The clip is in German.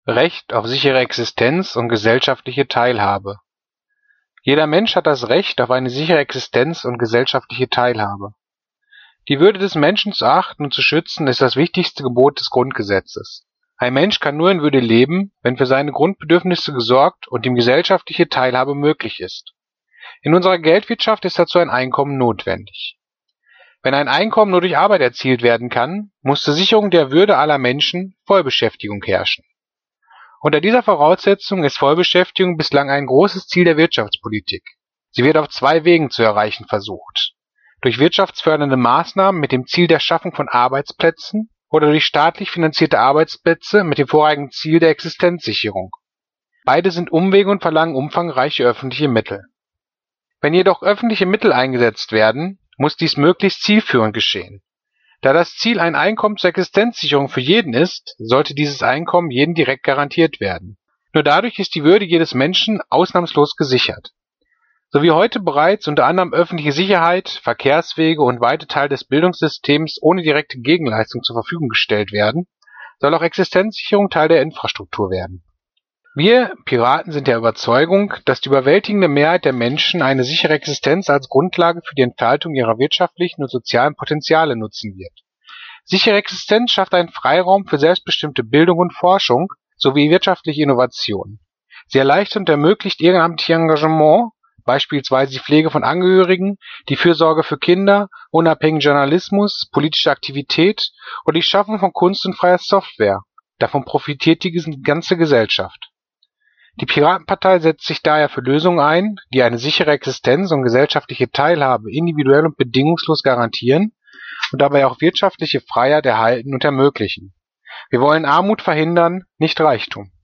Recht auf sichere Existenz und gesellschaftliche Teilhabe. Jeder Mensch hat das Recht auf eine sichere Existenz und gesellschaftliche Teilhabe. Die Würde des Menschen zu achten und zu schützen ist das wichtigste Gebot des Grundgesetzes. Ein Mensch kann nur in Würde leben, wenn für seine Grundbedürfnisse gesorgt und ihm gesellschaftliche Teilhabe möglich ist. In unserer Geldwirtschaft ist dazu ein Einkommen notwendig. Wenn ein Einkommen nur durch Arbeit erzielt werden kann, muss zur Sicherung der Würde aller Menschen Vollbeschäftigung herrschen. Unter dieser Voraussetzung ist Vollbeschäftigung bislang ein großes Ziel der Wirtschaftspolitik. Sie wird auf zwei Wegen zu erreichen versucht: durch wirtschaftsfördernde Maßnahmen mit dem Ziel der Schaffung von Arbeitsplätzen oder durch staatlich finanzierte Arbeitsplätze mit dem vorrangigen Ziel der Existenzsicherung. Beide sind Umwege und verlangen umfangreiche öffentliche Mittel. Wenn jedoch öffentliche Mittel eingesetzt werden, muss dies möglichst zielführend geschehen. Da das Ziel ein Einkommen zur Existenzsicherung für jeden ist, sollte dieses Einkommen jedem direkt garantiert werden. Nur dadurch ist die Würde jedes Menschen ausnahmslos gesichert. So wie heute bereits unter anderem öffentliche Sicherheit, Verkehrswege und weite Teile des Bildungssystems ohne direkte Gegenleistung zur Verfügung gestellt werden, soll auch Existenzsicherung Teil der Infrastruktur werden. Wir Piraten sind der Überzeugung, dass die überwältigende Mehrheit der Menschen eine sichere Existenz als Grundlage für die Entfaltung ihrer wirtschaftlichen und sozialen Potenziale nutzen wird. Sichere Existenz schafft einen Freiraum für selbstbestimmte Bildung und Forschung sowie wirtschaftliche Innovation. Sie erleichtert und ermöglicht ehrenamtliches Engagement, beispielsweise die Pflege von Angehörigen, die Fürsorge für Kinder, unabhängigen Journalismus, politische Aktivität und die Schaffung von Kunst und freier Software. Davon profitiert die ganze Gesellschaft. Die Piratenpartei setzt sich daher für Lösungen ein, die eine sichere Existenz und gesellschaftliche Teilhabe individuell und bedingungslos garantieren und dabei auch wirtschaftliche Freiheit erhalten und ermöglichen. Wir wollen Armut verhindern, nicht Reichtum.